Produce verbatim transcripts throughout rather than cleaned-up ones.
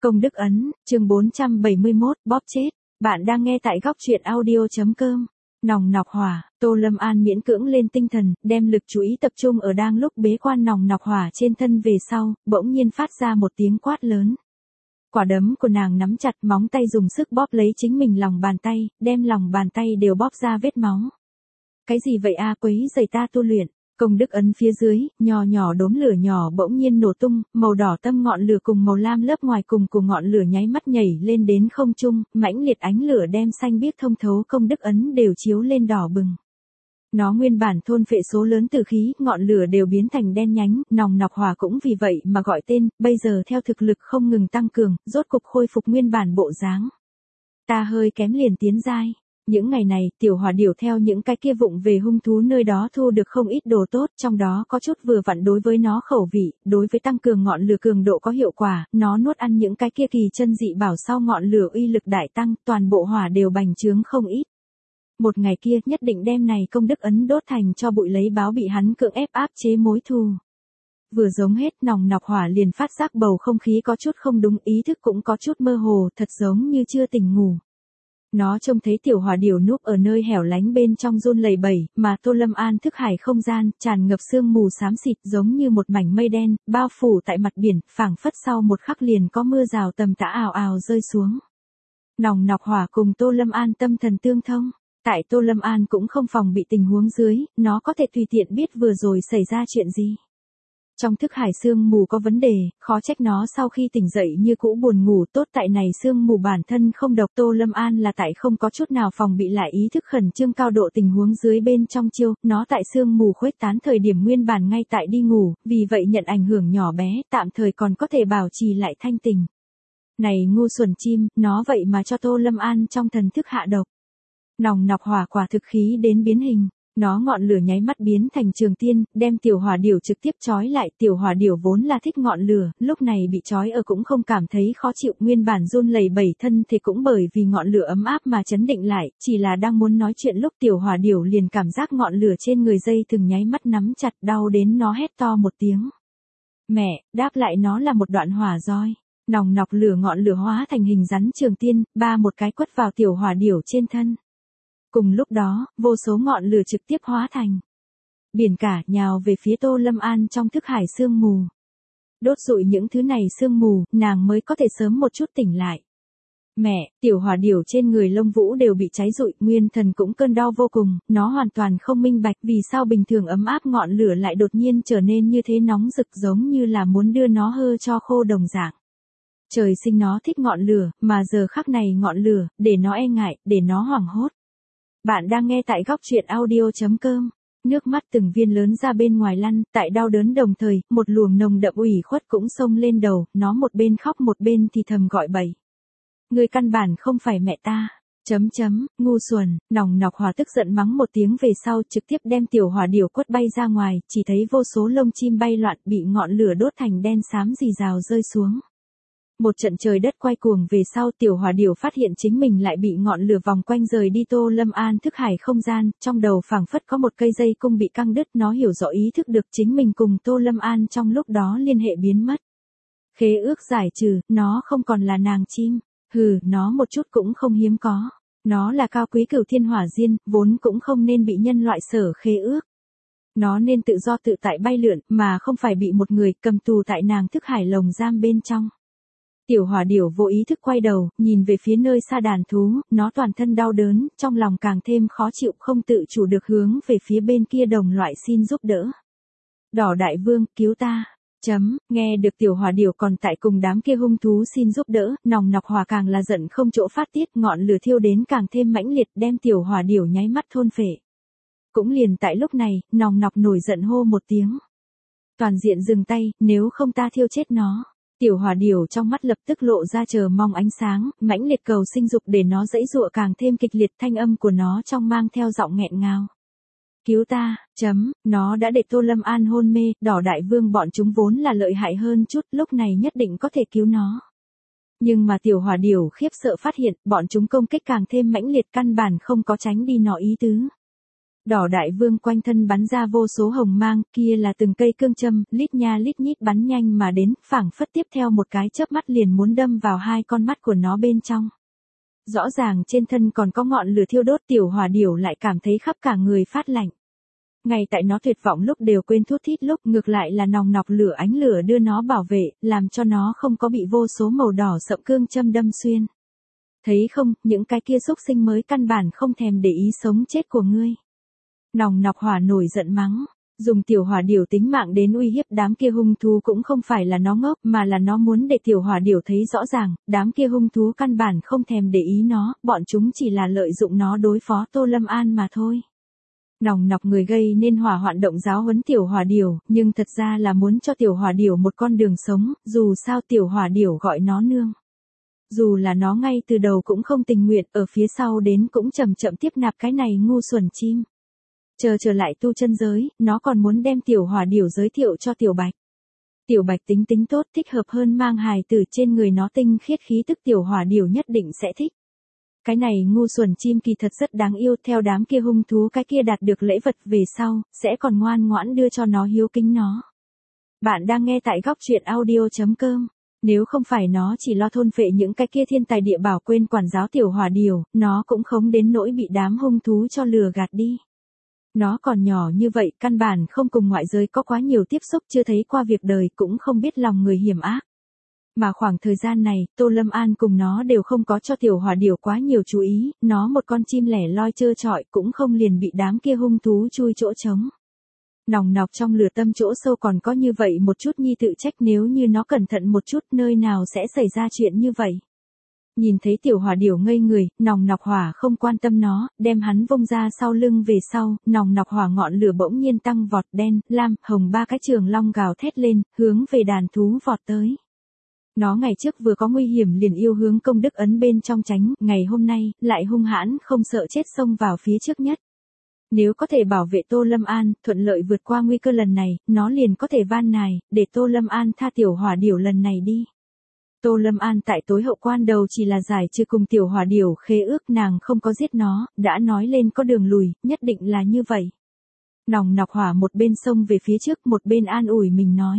Công đức ấn, chương bốn trăm bảy mươi mốt, bóp chết. Bạn đang nghe tại góc truyện audio.com. Nòng nọc hỏa, Tô Lâm An miễn cưỡng lên tinh thần, đem lực chú ý tập trung ở đang lúc bế quan nòng nọc hỏa trên thân về sau, bỗng nhiên phát ra một tiếng quát lớn. Quả đấm của nàng nắm chặt, móng tay dùng sức bóp lấy chính mình lòng bàn tay, đem lòng bàn tay đều bóp ra vết máu. Cái gì vậy a, quấy rầy ta tu luyện? Công đức ấn phía dưới, nhỏ nhỏ đốm lửa nhỏ bỗng nhiên nổ tung, màu đỏ tâm ngọn lửa cùng màu lam lớp ngoài cùng của ngọn lửa nháy mắt nhảy lên đến không trung, mãnh liệt ánh lửa đem xanh biếc thông thấu công đức ấn đều chiếu lên đỏ bừng. Nó nguyên bản thôn phệ số lớn tử khí, ngọn lửa đều biến thành đen nhánh, nòng nọc hỏa cũng vì vậy mà gọi tên, bây giờ theo thực lực không ngừng tăng cường, rốt cục khôi phục nguyên bản bộ dáng. Ta hơi kém liền tiến giai. Những ngày này, tiểu hỏa điểu theo những cái kia vụng về hung thú nơi đó thu được không ít đồ tốt, trong đó có chút vừa vặn đối với nó khẩu vị, đối với tăng cường ngọn lửa cường độ có hiệu quả, nó nuốt ăn những cái kia kỳ chân dị bảo sau ngọn lửa uy lực đại tăng, toàn bộ hỏa đều bành trướng không ít. Một ngày kia, nhất định đem này công đức ấn đốt thành cho bụi lấy báo bị hắn cưỡng ép áp chế mối thù. Vừa giống hết, nòng nọc hỏa liền phát giác bầu không khí có chút không đúng, ý thức cũng có chút mơ hồ, thật giống như chưa tỉnh ngủ. Nó trông thấy tiểu hỏa điểu núp ở nơi hẻo lánh bên trong run lẩy bẩy, mà Tô Lâm An thức hải không gian, tràn ngập sương mù xám xịt giống như một mảnh mây đen, bao phủ tại mặt biển, phảng phất sau một khắc liền có mưa rào tầm tã ào ào rơi xuống. Nòng nọc hỏa cùng Tô Lâm An tâm thần tương thông, tại Tô Lâm An cũng không phòng bị tình huống dưới, nó có thể tùy tiện biết vừa rồi xảy ra chuyện gì. Trong thức hải sương mù có vấn đề, khó trách nó sau khi tỉnh dậy như cũ buồn ngủ, tốt tại này sương mù bản thân không độc. Tô Lâm An là tại không có chút nào phòng bị lại ý thức khẩn trương cao độ tình huống dưới bên trong chiêu, nó tại sương mù khuếch tán thời điểm nguyên bản ngay tại đi ngủ, vì vậy nhận ảnh hưởng nhỏ bé, tạm thời còn có thể bảo trì lại thanh tình. Này ngu xuẩn chim, nó vậy mà cho Tô Lâm An trong thần thức hạ độc. Nòng nọc hỏa quả thực khí đến biến hình. Nó ngọn lửa nháy mắt biến thành trường tiên, đem tiểu hỏa điểu trực tiếp trói lại. Tiểu hỏa điểu vốn là thích ngọn lửa, lúc này bị trói ở cũng không cảm thấy khó chịu, nguyên bản run lẩy bẩy thân thì cũng bởi vì ngọn lửa ấm áp mà chấn định lại, chỉ là đang muốn nói chuyện lúc tiểu hỏa điểu liền cảm giác ngọn lửa trên người dây từng nháy mắt nắm chặt, đau đến nó hét to một tiếng. Mẹ, đáp lại nó là một đoạn hỏa roi. Nòng nọc lửa ngọn lửa hóa thành hình rắn trường tiên, ba một cái quất vào tiểu hỏa điểu trên thân. Cùng lúc đó, vô số ngọn lửa trực tiếp hóa thành biển cả, nhào về phía Tô Lâm An trong thức hải sương mù. Đốt rụi những thứ này sương mù, nàng mới có thể sớm một chút tỉnh lại. Mẹ, tiểu hỏa điểu trên người lông vũ đều bị cháy rụi, nguyên thần cũng cơn đau vô cùng, nó hoàn toàn không minh bạch vì sao bình thường ấm áp ngọn lửa lại đột nhiên trở nên như thế nóng rực, giống như là muốn đưa nó hơ cho khô đồng dạng. Trời sinh nó thích ngọn lửa, mà giờ khắc này ngọn lửa, để nó e ngại, để nó hoảng hốt. Bạn đang nghe tại góc truyện audio.com. Nước mắt từng viên lớn ra bên ngoài lăn, tại đau đớn đồng thời, một luồng nồng đậm ủy khuất cũng xông lên đầu, nó một bên khóc một bên thì thầm gọi bậy. Người căn bản không phải mẹ ta. Chấm chấm, ngu xuẩn. Nòng nọc hỏa tức giận mắng một tiếng về sau trực tiếp đem tiểu hỏa điểu quất bay ra ngoài, chỉ thấy vô số lông chim bay loạn bị ngọn lửa đốt thành đen xám rì rào rơi xuống. Một trận trời đất quay cuồng về sau, tiểu hỏa điểu phát hiện chính mình lại bị ngọn lửa vòng quanh rời đi. Tô Lâm An thức hải không gian, trong đầu phảng phất có một cây dây cung bị căng đứt, nó hiểu rõ ý thức được chính mình cùng Tô Lâm An trong lúc đó liên hệ biến mất. Khế ước giải trừ, nó không còn là nàng chim, hừ, nó một chút cũng không hiếm có. Nó là cao quý cửu thiên hỏa diên, vốn cũng không nên bị nhân loại sở khế ước. Nó nên tự do tự tại bay lượn, mà không phải bị một người cầm tù tại nàng thức hải lồng giam bên trong. Tiểu hỏa điểu vô ý thức quay đầu, nhìn về phía nơi xa đàn thú, nó toàn thân đau đớn, trong lòng càng thêm khó chịu, không tự chủ được hướng về phía bên kia đồng loại xin giúp đỡ. Đỏ đại vương, cứu ta. Chấm, nghe được tiểu hỏa điểu còn tại cùng đám kia hung thú xin giúp đỡ, nòng nọc hỏa càng là giận không chỗ phát tiết, ngọn lửa thiêu đến càng thêm mãnh liệt, đem tiểu hỏa điểu nháy mắt thôn phệ. Cũng liền tại lúc này, nòng nọc nổi giận hô một tiếng. Toàn diện dừng tay, nếu không ta thiêu chết nó. Tiểu hỏa điểu trong mắt lập tức lộ ra chờ mong ánh sáng, mãnh liệt cầu sinh dục để nó dãy dụa càng thêm kịch liệt, thanh âm của nó trong mang theo giọng nghẹn ngào. Cứu ta, chấm, nó đã để Tô Lâm An hôn mê, đỏ đại vương bọn chúng vốn là lợi hại hơn chút, lúc này nhất định có thể cứu nó. Nhưng mà tiểu hỏa điểu khiếp sợ phát hiện, bọn chúng công kích càng thêm mãnh liệt, căn bản không có tránh đi nó ý tứ. Đỏ đại vương quanh thân bắn ra vô số hồng mang, kia là từng cây cương châm, lít nha lít nhít bắn nhanh mà đến, phảng phất tiếp theo một cái chớp mắt liền muốn đâm vào hai con mắt của nó bên trong. Rõ ràng trên thân còn có ngọn lửa thiêu đốt, tiểu hỏa điểu lại cảm thấy khắp cả người phát lạnh. Ngay tại nó tuyệt vọng lúc đều quên thút thít lúc, ngược lại là nòng nọc lửa ánh lửa đưa nó bảo vệ, làm cho nó không có bị vô số màu đỏ sậm cương châm đâm xuyên. Thấy không, những cái kia xúc sinh mới căn bản không thèm để ý sống chết của ngươi. Nòng nọc hỏa nổi giận mắng, dùng tiểu hỏa điểu tính mạng đến uy hiếp đám kia hung thú cũng không phải là nó ngốc, mà là nó muốn để tiểu hỏa điểu thấy rõ ràng, đám kia hung thú căn bản không thèm để ý nó, bọn chúng chỉ là lợi dụng nó đối phó Tô Lâm An mà thôi. Nòng nọc người gây nên hỏa hoạn động giáo huấn tiểu hỏa điểu, nhưng thật ra là muốn cho tiểu hỏa điểu một con đường sống, dù sao tiểu hỏa điểu gọi nó nương. Dù là nó ngay từ đầu cũng không tình nguyện, ở phía sau đến cũng chậm chậm tiếp nạp cái này ngu xuẩn chim. Chờ trở lại tu chân giới, nó còn muốn đem tiểu hỏa điểu giới thiệu cho tiểu bạch. Tiểu bạch tính tính tốt, thích hợp hơn mang hài tử, trên người nó tinh khiết khí tức tiểu hỏa điểu nhất định sẽ thích. Cái này ngu xuẩn chim kỳ thật rất đáng yêu, theo đám kia hung thú cái kia đạt được lễ vật về sau, sẽ còn ngoan ngoãn đưa cho nó hiếu kính nó. Bạn đang nghe tại góc truyện audio chấm com. Nếu không phải nó chỉ lo thôn phệ những cái kia thiên tài địa bảo quên quản giáo tiểu hỏa điểu, nó cũng không đến nỗi bị đám hung thú cho lừa gạt đi. Nó còn nhỏ như vậy, căn bản không cùng ngoại giới có quá nhiều tiếp xúc, chưa thấy qua việc đời, cũng không biết lòng người hiểm ác. Mà khoảng thời gian này, Tô Lâm An cùng nó đều không có cho tiểu hỏa điểu quá nhiều chú ý, nó một con chim lẻ loi trơ trọi cũng không liền bị đám kia hung thú chui chỗ trống. Nòng nọc trong lửa tâm chỗ sâu còn có như vậy một chút nhi tự trách, nếu như nó cẩn thận một chút nơi nào sẽ xảy ra chuyện như vậy. Nhìn thấy tiểu hỏa điểu ngây người, nòng nọc hỏa không quan tâm nó, đem hắn vung ra sau lưng về sau, nòng nọc hỏa ngọn lửa bỗng nhiên tăng vọt, đen, lam, hồng ba cái trường long gào thét lên, hướng về đàn thú vọt tới. Nó ngày trước vừa có nguy hiểm liền yêu hướng công đức ấn bên trong tránh, ngày hôm nay, lại hung hãn không sợ chết xông vào phía trước nhất. Nếu có thể bảo vệ Tô Lâm An, thuận lợi vượt qua nguy cơ lần này, nó liền có thể van nài, để Tô Lâm An tha tiểu hỏa điểu lần này đi. Tô Lâm An tại tối hậu quan đầu chỉ là giải trừ cùng tiểu hỏa điểu khế ước, nàng không có giết nó, đã nói lên có đường lùi, nhất định là như vậy. Nòng nọc hỏa một bên xông về phía trước, một bên an ủi mình nói.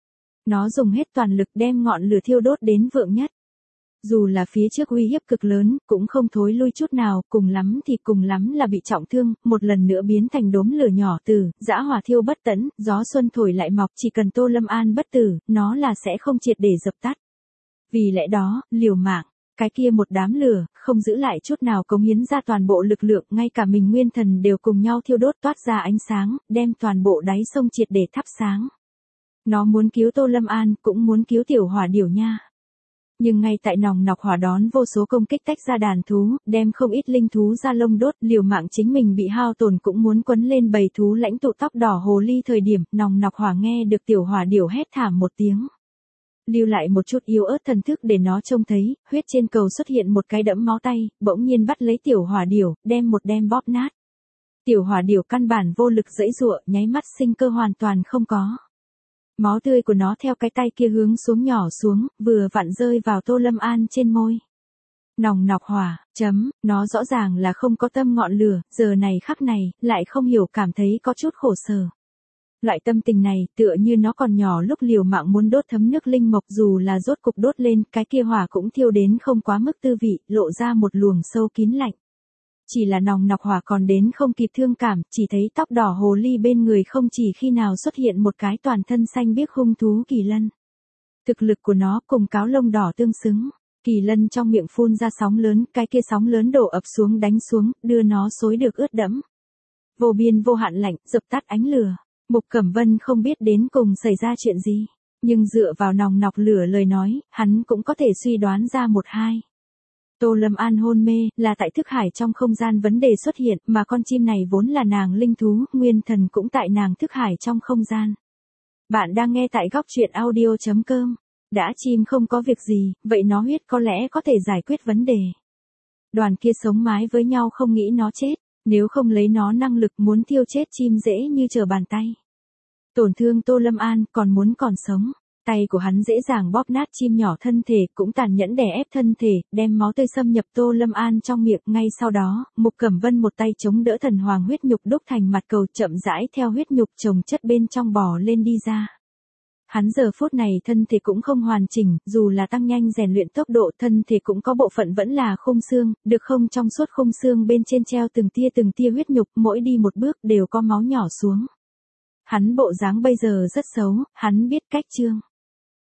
Nó dùng hết toàn lực đem ngọn lửa thiêu đốt đến vượng nhất. Dù là phía trước uy hiếp cực lớn, cũng không thối lui chút nào, cùng lắm thì cùng lắm là bị trọng thương, một lần nữa biến thành đốm lửa nhỏ từ, dã hỏa thiêu bất tẫn, gió xuân thổi lại mọc, chỉ cần Tô Lâm An bất tử, nó là sẽ không triệt để dập tắt. Vì lẽ đó, liều mạng, cái kia một đám lửa, không giữ lại chút nào cống hiến ra toàn bộ lực lượng, ngay cả mình nguyên thần đều cùng nhau thiêu đốt toát ra ánh sáng, đem toàn bộ đáy sông triệt để thắp sáng. Nó muốn cứu Tô Lâm An, cũng muốn cứu tiểu hỏa điểu nha. Nhưng ngay tại nòng nọc hỏa đón vô số công kích tách ra đàn thú, đem không ít linh thú ra lông đốt, liều mạng chính mình bị hao tổn cũng muốn quấn lên bầy thú lãnh tụ tóc đỏ hồ ly thời điểm, nòng nọc hỏa nghe được tiểu hỏa điểu hét thảm một tiếng. Lưu lại một chút yếu ớt thần thức để nó trông thấy, huyết trên cầu xuất hiện một cái đẫm máu tay, bỗng nhiên bắt lấy tiểu hỏa điểu, đem một đem bóp nát. Tiểu hỏa điểu căn bản vô lực giãy giụa, nháy mắt sinh cơ hoàn toàn không có. Máu tươi của nó theo cái tay kia hướng xuống nhỏ xuống, vừa vặn rơi vào Tô Lâm An trên môi. Nòng nọc hỏa, chấm, nó rõ ràng là không có tâm ngọn lửa, giờ này khắc này, lại không hiểu cảm thấy có chút khổ sở. Loại tâm tình này, tựa như nó còn nhỏ lúc liều mạng muốn đốt thấm nước linh mộc, dù là rốt cục đốt lên, cái kia hỏa cũng thiêu đến không quá mức tư vị, lộ ra một luồng sâu kín lạnh. Chỉ là nòng nọc hỏa còn đến không kịp thương cảm, chỉ thấy tóc đỏ hồ ly bên người không chỉ khi nào xuất hiện một cái toàn thân xanh biếc hung thú kỳ lân. Thực lực của nó cùng cáo lông đỏ tương xứng, kỳ lân trong miệng phun ra sóng lớn, cái kia sóng lớn đổ ập xuống đánh xuống, đưa nó xối được ướt đẫm. Vô biên vô hạn lạnh, dập tắt ánh lửa. Mục Cẩm Vân không biết đến cùng xảy ra chuyện gì, nhưng dựa vào nòng nọc lửa lời nói, hắn cũng có thể suy đoán ra một hai. Tô Lâm An hôn mê, là tại thức hải trong không gian vấn đề xuất hiện, mà con chim này vốn là nàng linh thú, nguyên thần cũng tại nàng thức hải trong không gian. Bạn đang nghe tại góc truyện audio chấm com. Đã chim không có việc gì, vậy nó huyết có lẽ có thể giải quyết vấn đề. Đoàn kia sống mái với nhau không nghĩ nó chết, nếu không lấy nó năng lực muốn thiêu chết chim dễ như trở bàn tay. Tổn thương Tô Lâm An, còn muốn còn sống. Tay của hắn dễ dàng bóp nát chim nhỏ thân thể, cũng tàn nhẫn đè ép thân thể, đem máu tươi xâm nhập Tô Lâm An trong miệng. Ngay sau đó, Mục Cẩm Vân một tay chống đỡ thần hoàng huyết nhục đúc thành mặt cầu, chậm rãi theo huyết nhục chồng chất bên trong bò lên đi ra. Hắn giờ phút này thân thể cũng không hoàn chỉnh, dù là tăng nhanh rèn luyện tốc độ, thân thể cũng có bộ phận vẫn là khung xương, được không, trong suốt khung xương bên trên treo từng tia từng tia huyết nhục, mỗi đi một bước đều có máu nhỏ xuống. Hắn bộ dáng bây giờ rất xấu, hắn biết cách trương.